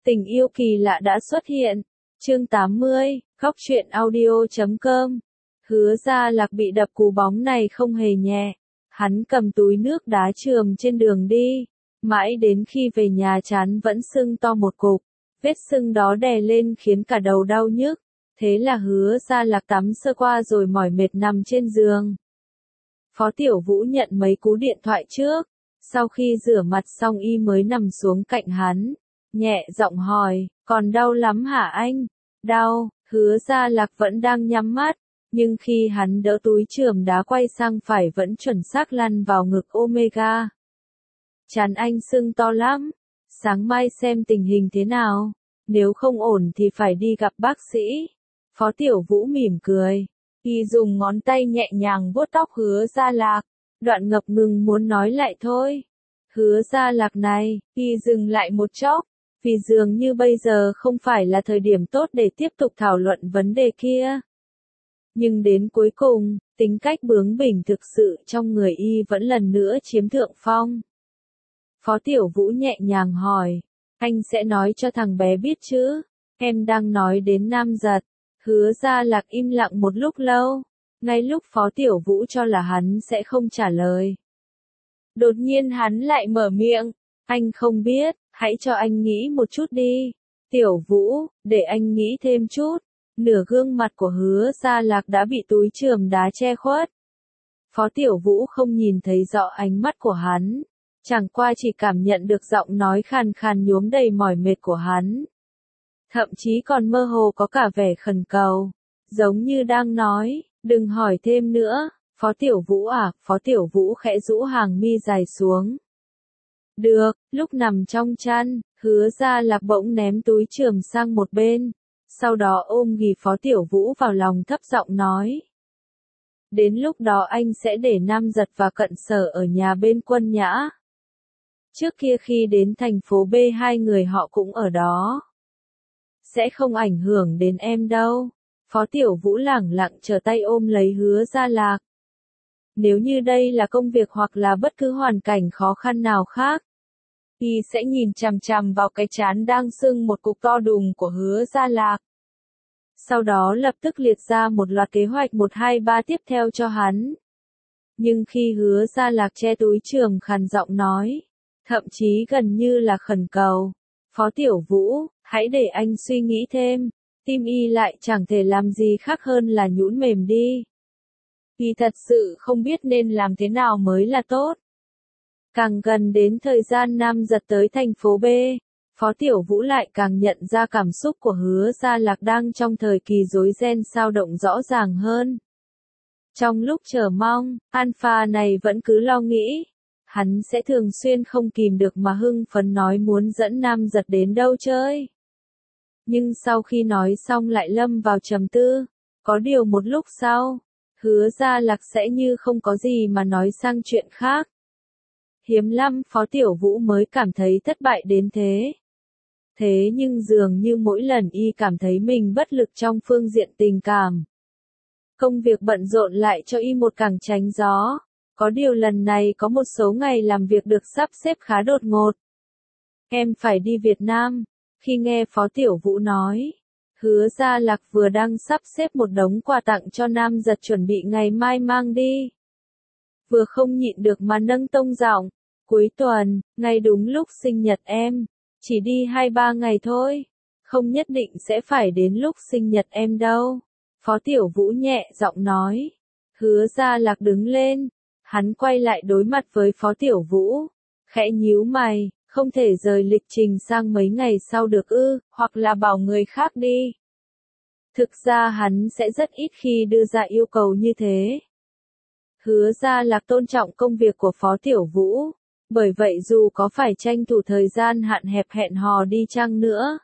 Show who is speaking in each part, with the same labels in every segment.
Speaker 1: Tình yêu kỳ lạ đã xuất hiện. Chương 80, Góc truyện audio.com. Hứa Gia Lạc bị đập cú bóng này không hề nhẹ. Hắn cầm túi nước đá chườm trên đường đi. Mãi đến khi về nhà trán vẫn sưng to một cục. Vết sưng đó đè lên khiến cả đầu đau nhức. Thế là Hứa Gia Lạc tắm sơ qua rồi mỏi mệt nằm trên giường. Phó Tiểu Vũ nhận mấy cú điện thoại trước. Sau khi rửa mặt xong y mới nằm xuống cạnh hắn. Nhẹ giọng hỏi, còn đau lắm hả anh? Đau, Hứa Gia Lạc vẫn đang nhắm mắt. Nhưng khi hắn đỡ túi chườm đá quay sang phải vẫn chuẩn xác lăn vào ngực Omega. Trán anh sưng to lắm. Sáng mai xem tình hình thế nào. Nếu không ổn thì phải đi gặp bác sĩ. Phó Tiểu Vũ mỉm cười. Y dùng ngón tay nhẹ nhàng vuốt tóc Hứa Gia Lạc. Đoạn ngập ngừng muốn nói lại thôi. Hứa Gia Lạc này, y dừng lại một chốc. Vì dường như bây giờ không phải là thời điểm tốt để tiếp tục thảo luận vấn đề kia. Nhưng đến cuối cùng, tính cách bướng bỉnh thực sự trong người y vẫn lần nữa chiếm thượng phong. Phó Tiểu Vũ nhẹ nhàng hỏi, anh sẽ nói cho thằng bé biết chứ? Em đang nói đến nam giật. Hứa Gia Lạc im lặng một lúc lâu. Ngay lúc Phó Tiểu Vũ cho là hắn sẽ không trả lời. Đột nhiên hắn lại mở miệng, anh không biết, hãy cho anh nghĩ một chút đi. Tiểu Vũ, để anh nghĩ thêm chút. Nửa gương mặt của Hứa Gia Lạc đã bị túi chườm đá che khuất. Phó Tiểu Vũ không nhìn thấy rõ ánh mắt của hắn. Chẳng qua chỉ cảm nhận được giọng nói khàn khàn nhuốm đầy mỏi mệt của hắn. Thậm chí còn mơ hồ có cả vẻ khẩn cầu. Giống như đang nói, đừng hỏi thêm nữa. Phó Tiểu Vũ à, Phó Tiểu Vũ khẽ rũ hàng mi dài xuống. Được, lúc nằm trong chăn, Hứa Gia Lạc bỗng ném túi chườm sang một bên. Sau đó ôm ghì Phó Tiểu Vũ vào lòng thấp giọng nói. Đến lúc đó anh sẽ để Nam Giật và Cận Sở ở nhà bên Quân Nhã. Trước kia khi đến thành phố B hai người họ cũng ở đó. Sẽ không ảnh hưởng đến em đâu. Phó Tiểu Vũ lẳng lặng trở tay ôm lấy Hứa Gia Lạc. Nếu như đây là công việc hoặc là bất cứ hoàn cảnh khó khăn nào khác, y sẽ nhìn chằm chằm vào cái trán đang sưng một cục to đùng của Hứa Gia Lạc. Sau đó lập tức liệt ra một loạt kế hoạch 1, 2, 3 tiếp theo cho hắn. Nhưng khi Hứa Gia Lạc che túi chườm khàn giọng nói, thậm chí gần như là khẩn cầu, Phó Tiểu Vũ, hãy để anh suy nghĩ thêm, tim y lại chẳng thể làm gì khác hơn là nhũn mềm đi. Y thật sự không biết nên làm thế nào mới là tốt. Càng gần đến thời gian Nam Giật tới thành phố B, Phó Tiểu Vũ lại càng nhận ra cảm xúc của Hứa Gia Lạc đang trong thời kỳ rối ren xao động rõ ràng hơn. Trong lúc chờ mong, Alpha này vẫn cứ lo nghĩ, hắn sẽ thường xuyên không kìm được mà hưng phấn nói muốn dẫn Nam Giật đến đâu chơi. Nhưng sau khi nói xong lại lâm vào trầm tư, có điều một lúc sau, Hứa Gia Lạc sẽ như không có gì mà nói sang chuyện khác. Hiếm lắm Phó Tiểu Vũ mới cảm thấy thất bại đến thế. Thế nhưng dường như mỗi lần y cảm thấy mình bất lực trong phương diện tình cảm. Công việc bận rộn lại cho y một cẳng tránh gió. Có điều lần này có một số ngày làm việc được sắp xếp khá đột ngột. Em phải đi Việt Nam. Khi nghe Phó Tiểu Vũ nói, Hứa Gia Lạc vừa đang sắp xếp một đống quà tặng cho Nam Giật chuẩn bị ngày mai mang đi. Vừa không nhịn được mà nâng tông giọng, cuối tuần, ngay đúng lúc sinh nhật em, chỉ đi 2-3 ngày thôi, không nhất định sẽ phải đến lúc sinh nhật em đâu. Phó Tiểu Vũ nhẹ giọng nói. Hứa Gia Lạc đứng lên, hắn quay lại đối mặt với Phó Tiểu Vũ, khẽ nhíu mày, không thể rời lịch trình sang mấy ngày sau được ư, hoặc là bảo người khác đi. Thực ra hắn sẽ rất ít khi đưa ra yêu cầu như thế. Hứa Gia Lạc tôn trọng công việc của Phó Tiểu Vũ, bởi vậy dù có phải tranh thủ thời gian hạn hẹp hẹn hò đi chăng nữa,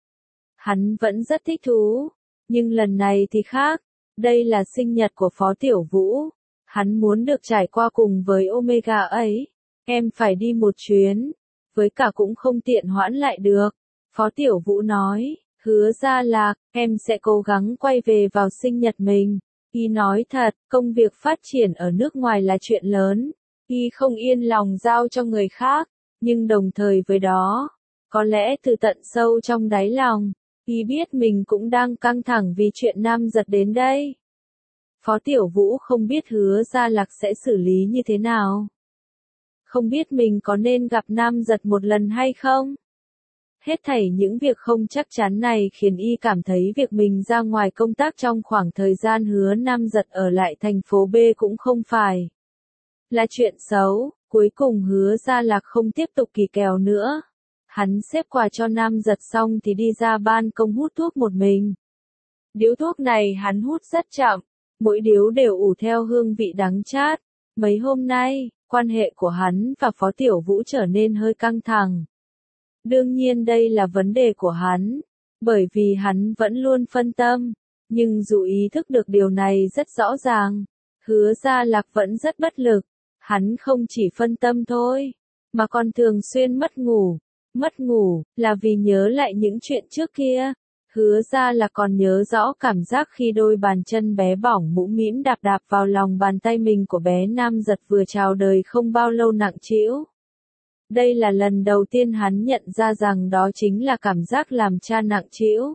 Speaker 1: hắn vẫn rất thích thú. Nhưng lần này thì khác, đây là sinh nhật của Phó Tiểu Vũ, hắn muốn được trải qua cùng với Omega ấy. Em phải đi một chuyến, với cả cũng không tiện hoãn lại được. Phó Tiểu Vũ nói, Hứa Gia Lạc, em sẽ cố gắng quay về vào sinh nhật mình. Y nói thật, công việc phát triển ở nước ngoài là chuyện lớn. Y không yên lòng giao cho người khác, nhưng đồng thời với đó, Có lẽ từ tận sâu trong đáy lòng, y biết mình cũng đang căng thẳng vì chuyện Nam Giật đến đây. Phó Tiểu Vũ không biết Hứa Gia Lạc sẽ xử lý như thế nào. Không biết mình có nên gặp Nam Giật một lần hay không? Hết thảy những việc không chắc chắn này khiến y cảm thấy việc mình ra ngoài công tác trong khoảng thời gian Hứa Nam Giật ở lại thành phố B cũng không phải là chuyện xấu. Cuối cùng Hứa Gia Lạc không tiếp tục kỳ kèo nữa. Hắn xếp quà cho Nam Giật xong thì đi ra ban công hút thuốc một mình. Điếu thuốc này hắn hút rất chậm, mỗi điếu đều ủ theo hương vị đắng chát. Mấy hôm nay, quan hệ của hắn và Phó Tiểu Vũ trở nên hơi căng thẳng. Đương nhiên đây là vấn đề của hắn, bởi vì hắn vẫn luôn phân tâm, nhưng dù ý thức được điều này rất rõ ràng, Hứa Gia Lạc vẫn rất bất lực. Hắn không chỉ phân tâm thôi, mà còn thường xuyên mất ngủ. Mất ngủ là vì nhớ lại những chuyện trước kia. Hứa Gia Lạc còn nhớ rõ cảm giác khi đôi bàn chân bé bỏng mũm mĩm đạp đạp vào lòng bàn tay mình của bé Nam Giật vừa chào đời không bao lâu nặng trĩu. Đây là lần đầu tiên hắn nhận ra rằng đó chính là cảm giác làm cha nặng trĩu.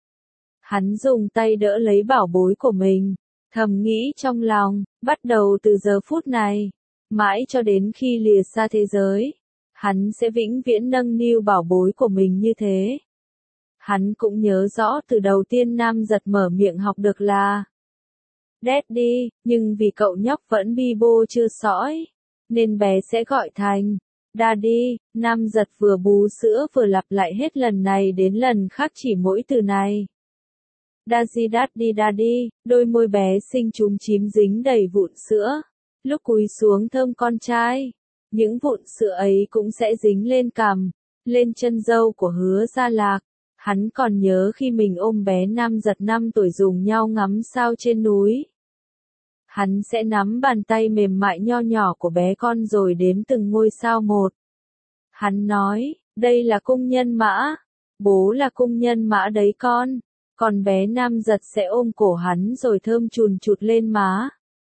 Speaker 1: Hắn dùng tay đỡ lấy bảo bối của mình, thầm nghĩ trong lòng, bắt đầu từ giờ phút này, mãi cho đến khi lìa xa thế giới, hắn sẽ vĩnh viễn nâng niu bảo bối của mình như thế. Hắn cũng nhớ rõ từ đầu tiên Nam Giật mở miệng học được là Daddy, nhưng vì cậu nhóc vẫn bi bô chưa sõi, nên bé sẽ gọi thành Daddy. Nam Giật vừa bú sữa vừa lặp lại hết lần này đến lần khác chỉ mỗi từ này. Daddy Daddy Daddy, đôi môi bé xinh chúm chím dính đầy vụn sữa. Lúc cúi xuống thơm con trai, những vụn sữa ấy cũng sẽ dính lên cằm, lên chân râu của Hứa Gia Lạc. Hắn còn nhớ khi mình ôm bé Nam Giật 5 tuổi dùng nhau ngắm sao trên núi. Hắn sẽ nắm bàn tay mềm mại nho nhỏ của bé con rồi đếm từng ngôi sao một. Hắn nói, đây là cung nhân mã, bố là cung nhân mã đấy con. Còn bé Nam Giật sẽ ôm cổ hắn rồi thơm chùn chụt lên má.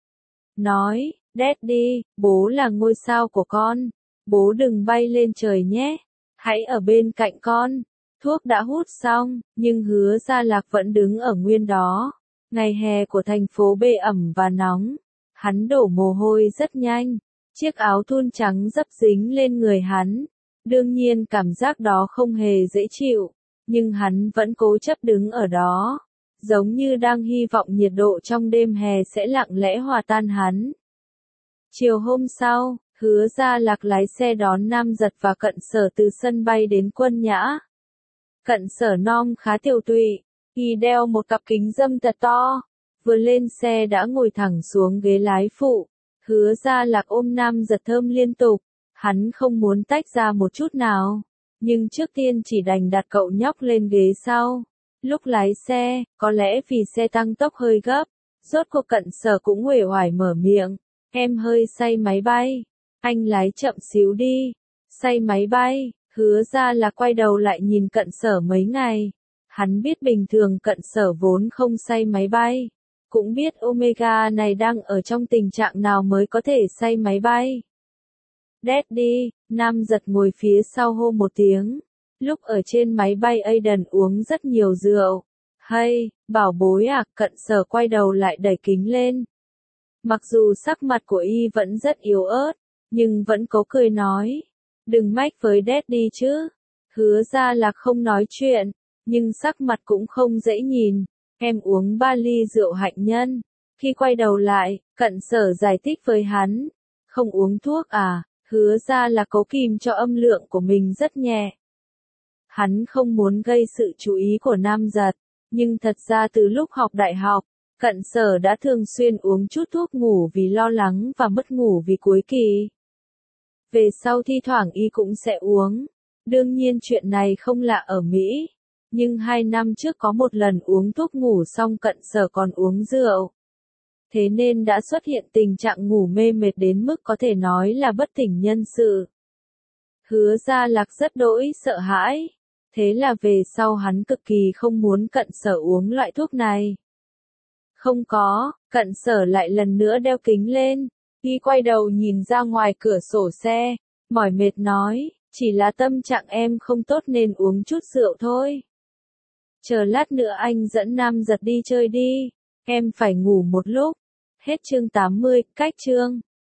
Speaker 1: Nói, Daddy, bố là ngôi sao của con. Bố đừng bay lên trời nhé. Hãy ở bên cạnh con. Thuốc đã hút xong, nhưng Hứa Gia Lạc vẫn đứng ở nguyên đó. Ngày hè của thành phố B ẩm và nóng. Hắn đổ mồ hôi rất nhanh. Chiếc áo thun trắng dấp dính lên người hắn. Đương nhiên cảm giác đó không hề dễ chịu. Nhưng hắn vẫn cố chấp đứng ở đó. Giống như đang hy vọng nhiệt độ trong đêm hè sẽ lặng lẽ hòa tan hắn. Chiều hôm sau, Hứa Gia Lạc lái xe đón Nam Giật và Cận Sở từ sân bay đến Quân Nhã. Cận Sở nom khá tiều tụy, y đeo một cặp kính râm thật to. Vừa lên xe đã ngồi thẳng xuống ghế lái phụ. Hứa Gia Lạc ôm Nam Giật thơm liên tục. Hắn không muốn tách ra một chút nào. Nhưng trước tiên chỉ đành đặt cậu nhóc lên ghế sau. Lúc lái xe, có lẽ vì xe tăng tốc hơi gấp, rốt cuộc Cận Sở cũng uể oải mở miệng. Em hơi say máy bay. Anh lái chậm xíu đi. Say máy bay. Hứa Gia Lạc quay đầu lại nhìn Cận Sở mấy ngày. Hắn biết bình thường Cận Sở vốn không say máy bay. Cũng biết Omega này đang ở trong tình trạng nào mới có thể say máy bay. Daddy, Nam Giật ngồi phía sau hô một tiếng. Lúc ở trên máy bay Aiden uống rất nhiều rượu. Hay, bảo bối à, Cận Sở quay đầu lại đẩy kính lên. Mặc dù sắc mặt của y vẫn rất yếu ớt, nhưng vẫn cố cười nói. Đừng mách với Daddy chứ. Hứa Gia Lạc không nói chuyện, nhưng sắc mặt cũng không dễ nhìn. Em uống 3 ly rượu hạnh nhân. Khi quay đầu lại, Cận Sở giải thích với hắn. Không uống thuốc à? Hứa Gia Lạc cố kìm cho âm lượng của mình rất nhẹ. Hắn không muốn gây sự chú ý của Nam Giật, nhưng thật ra từ lúc học đại học, Cận Sở đã thường xuyên uống chút thuốc ngủ vì lo lắng và mất ngủ vì cuối kỳ. Về sau thi thoảng y cũng sẽ uống. Đương nhiên chuyện này không lạ ở Mỹ. Nhưng 2 năm trước có một lần uống thuốc ngủ xong Cận Sở còn uống rượu. Thế nên đã xuất hiện tình trạng ngủ mê mệt đến mức có thể nói là bất tỉnh nhân sự. Hứa Gia Lạc rất đỗi sợ hãi. Thế là về sau hắn cực kỳ không muốn Cận Sở uống loại thuốc này. Không có, Cận Sở lại lần nữa đeo kính lên. Y quay đầu nhìn ra ngoài cửa sổ xe, mỏi mệt nói, Chỉ là tâm trạng em không tốt nên uống chút rượu thôi. Chờ lát nữa anh dẫn Nam Giật đi chơi đi. Em phải ngủ một lúc. Hết chương 80, cách chương.